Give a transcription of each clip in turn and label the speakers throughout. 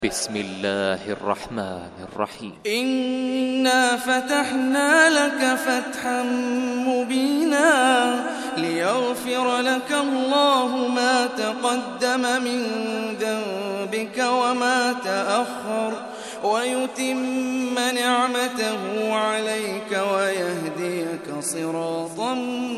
Speaker 1: بسم الله الرحمن الرحيم.
Speaker 2: إنا فتحنا لك فتحا مبينا ليغفر لك الله ما تقدم من ذنبك وما تأخر ويتم نعمته عليك ويهديك صراطا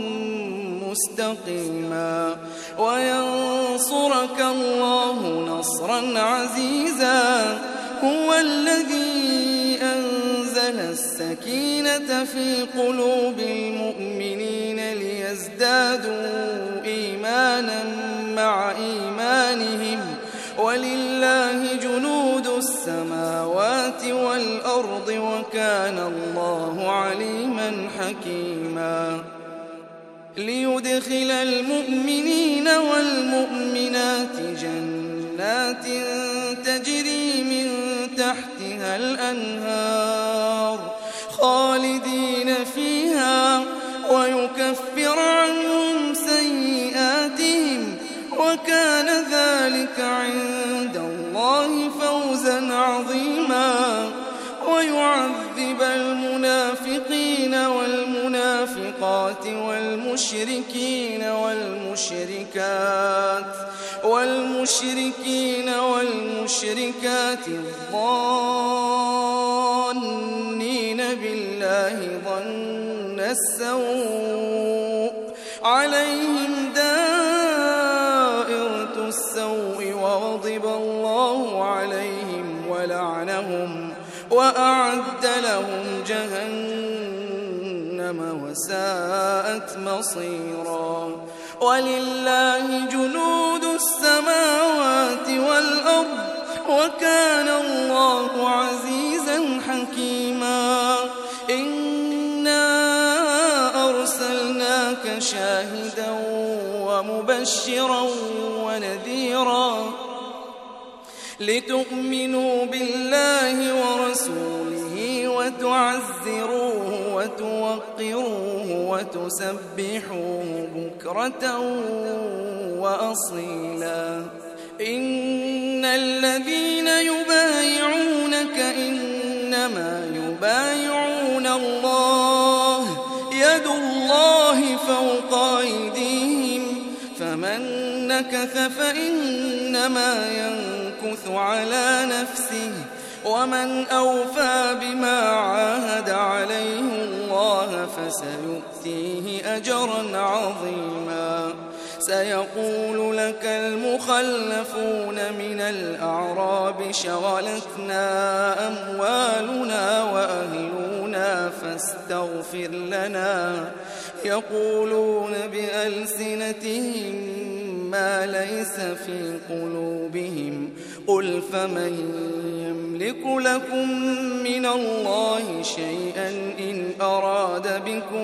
Speaker 2: مستقيما وينصرك الله نصرا عزيزا. هو الذي أنزل السكينة في قلوب المؤمنين ليزدادوا إيمانا مع إيمانهم ولله جنود السماوات والأرض وكان الله عليما حكيما. ليدخل المؤمنين والمؤمنات جنات تجري من تحتها الأنهار خالدين فيها ويكفر عنهم سيئاتهم وكان ذلك عند الله فوزا عظيما. ويعذب المنافقين والمنافقات والمشركين والمشركات الظانين بالله ظن السوء عليهم دائرة السوء وغضب الله عليهم ولعنهم وأعد لهم جهنم وساءت مصيرا. ولله جنود السماوات والأرض وكان الله عزيزا حكيما. إنا أرسلناك شاهدا ومبشرا ونذيرا لتؤمنوا بالله ورسوله وتعزروه وتوقروه وتسبحوه بكرة وأصيلا. إن الذين يبايعونك إنما يبايعون الله يد الله فوق أيديهم فمن نكث فإنما ينكث على نفسه ومن أوفى بما عاهد عليه الله فسيؤتيه أجرا عظيما. سيقول لك المخلفون من الأعراب شغلتنا أموالنا وأهلنا فاستغفر لنا يقولون بألسنتهم ما ليس في قلوبهم قل فمن يملك لكم من الله شيئا إن أراد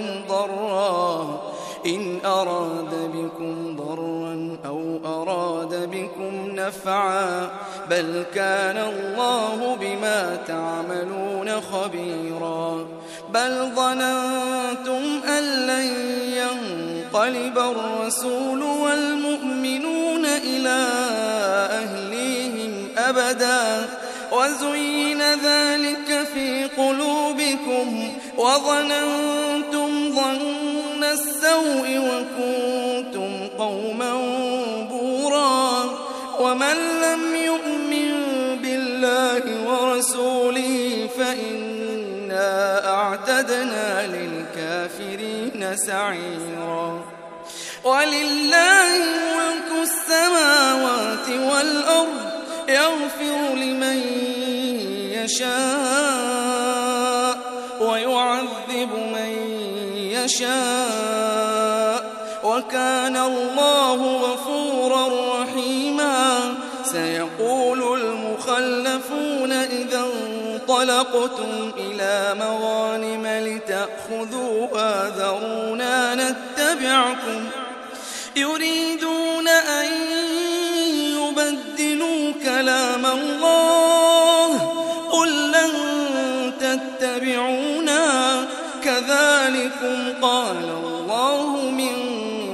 Speaker 2: بكم ضرا أو أراد بكم نفعا بل كان الله بما تعملون خبيرا. بل ظننتم أن لن ينقلب الرسول والمؤمنون إلى أهليهم أبدا وزين ذلك في قلوبكم وظننتم ظن السوء وكنتم قوما بورا. ومن لم يؤمن بالله ورسوله فإنا أعتدنا للكافرين سعيرا. ولله ملك السماوات والأرض يغفر لمن يشاء ويعذب من يشاء وكان الله غفورا رحيما. سيقول المخلفون إذا انطلقتم إلى مغانم لتأخذوها ذرونا نتبعكم يريدون أن يبدلوا كلام الله قل لن تتبعونا كذلكم قال الله من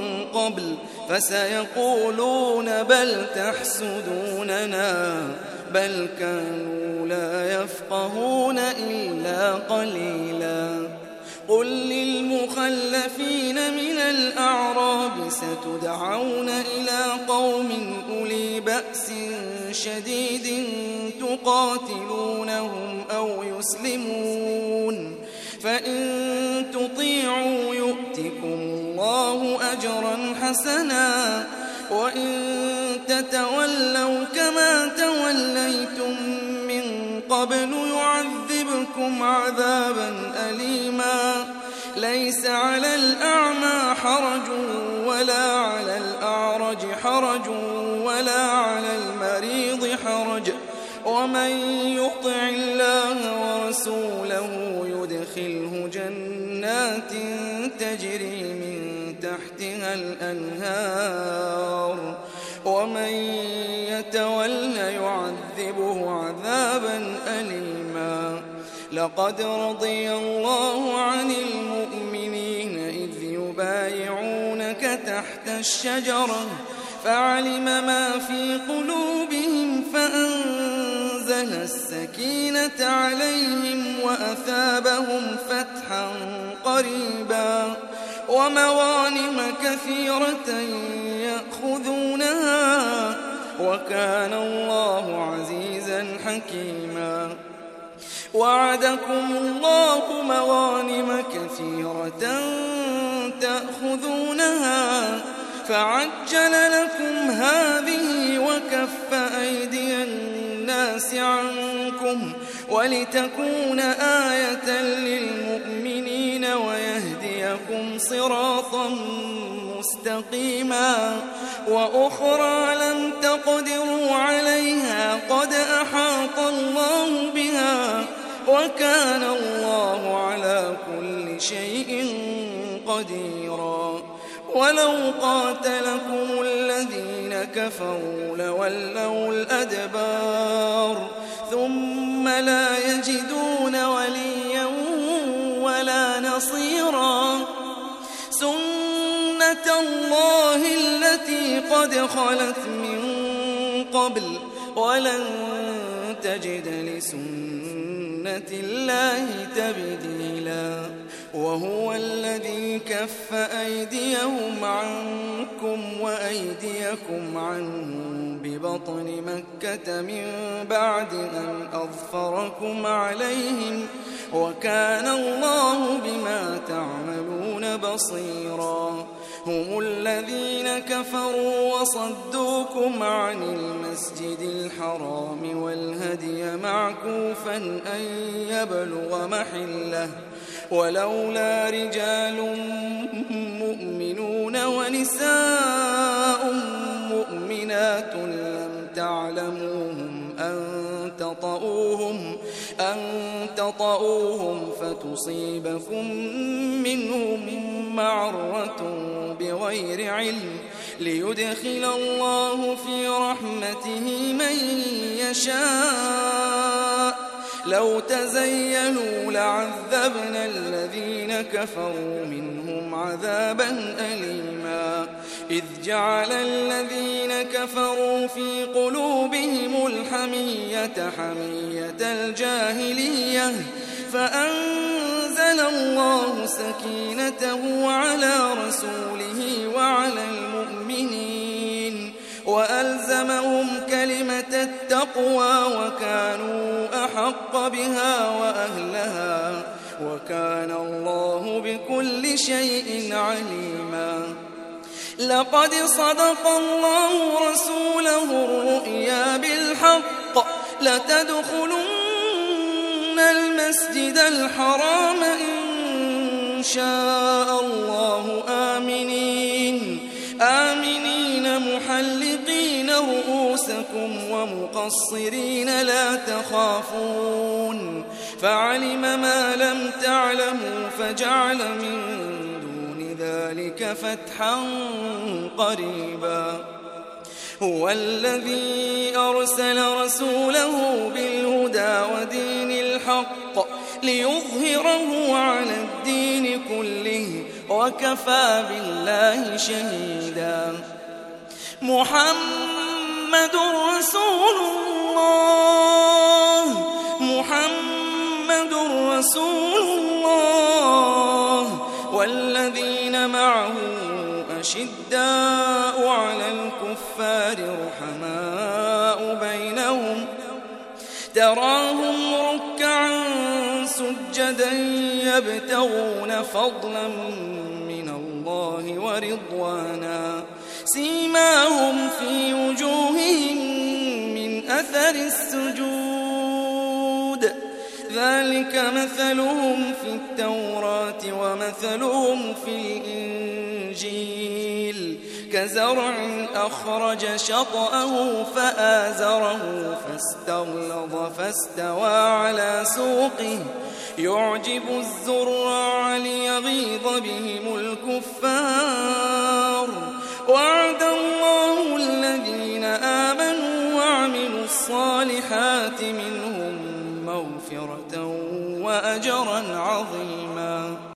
Speaker 2: قبل فسيقولون بل بل كانوا لا يفقهون إلا قليلا. قل للمخلفين من الأعراب ستدعون إلى قوم أولي بأس شديد تقاتلونهم أو يسلمون، فإن تطيعوا يؤتكم الله أجرا حسنا، وإن تتولوا كما توليتم من قبل يعذبكم عذابا أليما. ليس على الأعمى حرج ولا على الأعرج حرج ولا على المريض حرج، ومن يطع الله ورسوله يدخله جنات تجري من تحتها الأنهار، ومن يتول يعذبه عذابا أليما. لقد رضي الله عن المؤمنين إذ يبايعونك تحت الشجرة فعلم ما في قلوبهم فأنزل السكينة عليهم وأثابهم فتحا قريبا ومغانم كثيرة يأخذونها، وكان الله عزيزا حكيما. وعدكم الله مغانم كثيرة تأخذونها فعجل لكم هذه وكف أيدي الناس عنكم ولتكون آية للمؤمنين ويهديكم صراطا مستقيما. وأخرى لم تقدروا عليها قد أحاط الله بها، وكان الله على كل شيء قديرا. ولو قاتلكم الذين كفروا لولوا الأدبار ثم لا يجدون وليا ولا نصيرا. سنة الله التي قد خلت من قبل ولن تجد لسنة الله تبديلا. وهو الذي كف أيديهم عنكم وأيديكم عنهم ببطن مكة من بعد أن أظفركم عليهم، وكان الله بما تعملون بصيرا. هم الذين كفروا وصدوكم عن المسجد الحرام والهدي معكوفا أن يبلغ محله، ولولا رجال مؤمنون ونساء مؤمنات لم تعلموهم أن تطؤوهم فتصيبكم منهم معرة بغير علم ليدخل الله في رحمته من يشاء. لو تزيلوا لعذبنا الذين كفروا منهم عذابا أليما. إذ جعل الذين كفروا في قلوبهم الحمية حمية الجاهلية فأنزل الله سكينته على رسوله وعلى المؤمنين وألزمهم كلمة التقوى وكانوا أحق بها وأهلها، وكان الله بكل شيء عليما. لقد صدق الله رسوله الرؤيا بالحق لتدخلن المسجد الحرام إن شاء الله آمنين محلقين رؤوسكم ومقصرين لا تخافون، فعلم ما لم تعلموا فجعل من دون ذلك فتحا قريبا. هو الذي أرسل رسوله بالهدى ودين الحق ليظهره على الدين كله وكفى بالله شهيدا. محمد محمد رسول الله والذين معه أشداء على الكفار رحماء بينهم تراهم ركعا سجدا يبتغون فضلا من الله ورضوانا سيماهم في وجوههم من أثر السجود ذلك مثلهم في التوراة ومثلهم في الإنجيل كزرع أخرج شطأه فآزره فاستغلظ فاستوى على سوقه يعجب الزراع ليغيظ بهم الكفار وعد الله الذين آمنوا وعملوا الصالحات منهم مغفرة وأجرا عظيما.